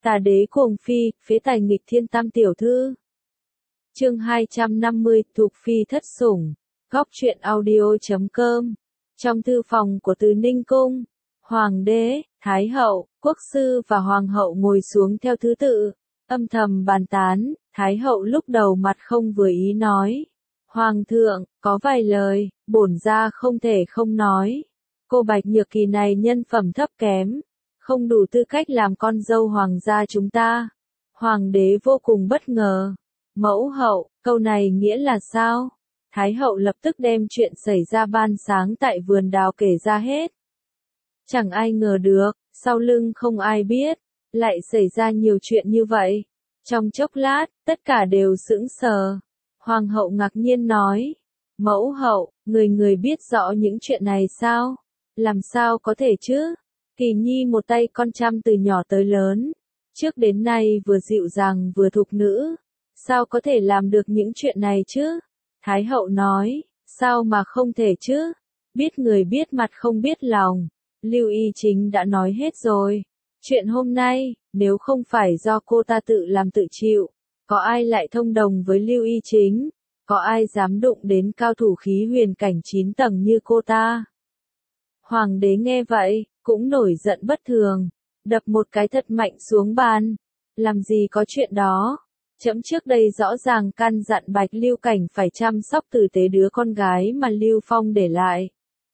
Tà đế cuồng phi, phế tài nghịch thiên tam tiểu thư. Chương 250, Thục phi thất sủng. Góc truyện audio.com. Trong thư phòng của Từ Ninh cung, hoàng đế, thái hậu, quốc sư và hoàng hậu ngồi xuống theo thứ tự, âm thầm bàn tán. Thái hậu lúc đầu mặt không vừa ý nói: "Hoàng thượng, có vài lời, bổn gia không thể không nói. Cô Bạch Nhược Kỳ này nhân phẩm thấp kém, không đủ tư cách làm con dâu hoàng gia chúng ta." Hoàng đế vô cùng bất ngờ. "Mẫu hậu, câu này nghĩa là sao?" Thái hậu lập tức đem chuyện xảy ra ban sáng tại vườn đào kể ra hết. Chẳng ai ngờ được, sau lưng không ai biết, lại xảy ra nhiều chuyện như vậy. Trong chốc lát, tất cả đều sững sờ. Hoàng hậu ngạc nhiên nói: "Mẫu hậu, người biết rõ những chuyện này sao? Làm sao có thể chứ? Kỳ nhi một tay con chăm từ nhỏ tới lớn, trước đến nay vừa dịu dàng vừa thục nữ, sao có thể làm được những chuyện này chứ?" Thái hậu nói: "Sao mà không thể chứ? Biết người biết mặt không biết lòng. Lưu Y Chính đã nói hết rồi. Chuyện hôm nay, nếu không phải do cô ta tự làm tự chịu, có ai lại thông đồng với Lưu Y Chính? Có ai dám đụng đến cao thủ khí huyền cảnh 9 tầng như cô ta?" Hoàng đế nghe vậy, cũng nổi giận bất thường, đập một cái thật mạnh xuống bàn. "Làm gì có chuyện đó. Trẫm trước đây rõ ràng căn dặn Bạch Lưu Cảnh phải chăm sóc tử tế đứa con gái mà Lưu Phong để lại.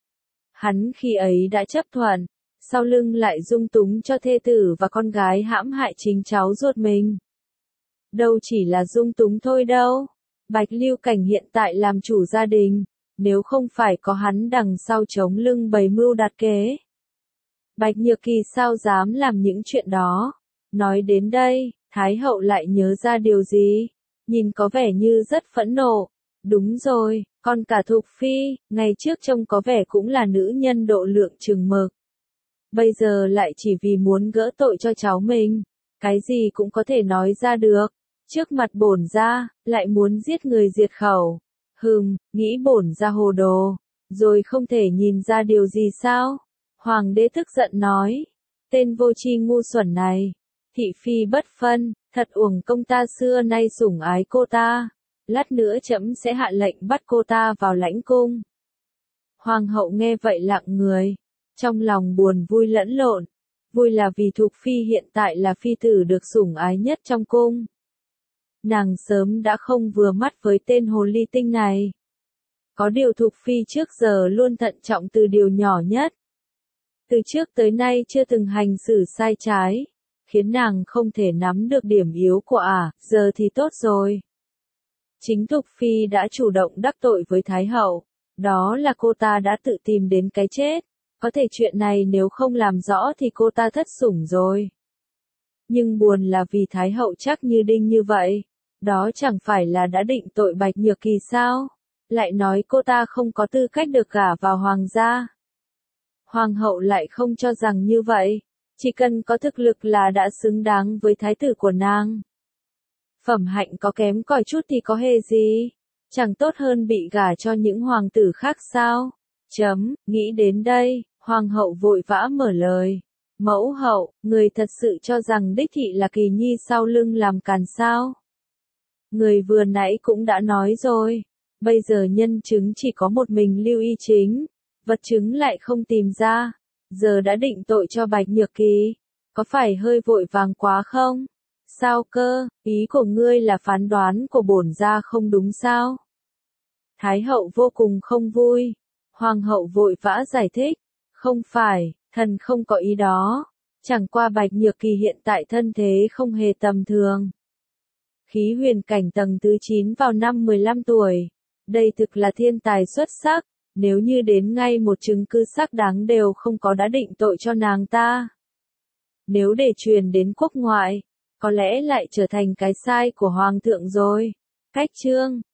Hắn khi ấy đã chấp thuận, sau lưng lại dung túng cho thê tử và con gái hãm hại chính cháu ruột mình. Đâu chỉ là dung túng thôi đâu. Bạch Lưu Cảnh hiện tại làm chủ gia đình, nếu không phải có hắn đằng sau chống lưng bày mưu đặt kế, Bạch Nhược Kỳ sao dám làm những chuyện đó." Nói đến đây, Thái hậu lại nhớ ra điều gì, nhìn có vẻ như rất phẫn nộ. "Đúng rồi, con cả Thục phi, ngày trước trông có vẻ cũng là nữ nhân độ lượng chừng mực. Bây giờ lại chỉ vì muốn gỡ tội cho cháu mình, cái gì cũng có thể nói ra được. Trước mặt bổn gia, lại muốn giết người diệt khẩu. Nghĩ bổn gia hồ đồ, rồi không thể nhìn ra điều gì sao?" Hoàng đế tức giận nói: "Tên vô tri ngu xuẩn này, thị phi bất phân, thật uổng công ta xưa nay sủng ái cô ta. Lát nữa trẫm sẽ hạ lệnh bắt cô ta vào lãnh cung." Hoàng hậu nghe vậy lặng người, trong lòng buồn vui lẫn lộn. Vui là vì Thục phi hiện tại là phi tử được sủng ái nhất trong cung. Nàng sớm đã không vừa mắt với tên hồ ly tinh này. Có điều Thục phi trước giờ luôn thận trọng từ điều nhỏ nhất. Từ trước tới nay chưa từng hành xử sai trái, khiến nàng không thể nắm được điểm yếu của giờ thì tốt rồi. Chính Thục phi đã chủ động đắc tội với Thái hậu, đó là cô ta đã tự tìm đến cái chết. Có thể chuyện này nếu không làm rõ thì cô ta thất sủng rồi. Nhưng buồn là vì Thái hậu chắc như đinh như vậy, đó chẳng phải là đã định tội Bạch Nhược Kỳ sao? Lại nói cô ta không có tư cách được gả vào hoàng gia. Hoàng hậu lại không cho rằng như vậy, chỉ cần có thực lực là đã xứng đáng với thái tử của nàng. Phẩm hạnh có kém cỏi chút thì có hề gì, chẳng tốt hơn bị gả cho những hoàng tử khác sao? Nghĩ đến đây, hoàng hậu vội vã mở lời: "Mẫu hậu, người thật sự cho rằng đích thị là Kỳ nhi sau lưng làm càn sao? Người vừa nãy cũng đã nói rồi, bây giờ nhân chứng chỉ có một mình Lưu Y Chính, vật chứng lại không tìm ra, giờ đã định tội cho Bạch Nhược Kỳ, có phải hơi vội vàng quá không? Sao cơ, ý của ngươi là phán đoán của bổn gia không đúng sao?" Thái hậu vô cùng không vui. Hoàng hậu vội vã giải thích: "Không phải, thần không có ý đó. Chẳng qua Bạch Nhược Kỳ hiện tại thân thế không hề tầm thường. Khí huyền cảnh tầng thứ 9 vào năm 15 tuổi. Đây thực là thiên tài xuất sắc, nếu như đến ngay một chứng cứ xác đáng đều không có đã định tội cho nàng ta. Nếu để truyền đến quốc ngoại, có lẽ lại trở thành cái sai của hoàng thượng rồi." Cách chương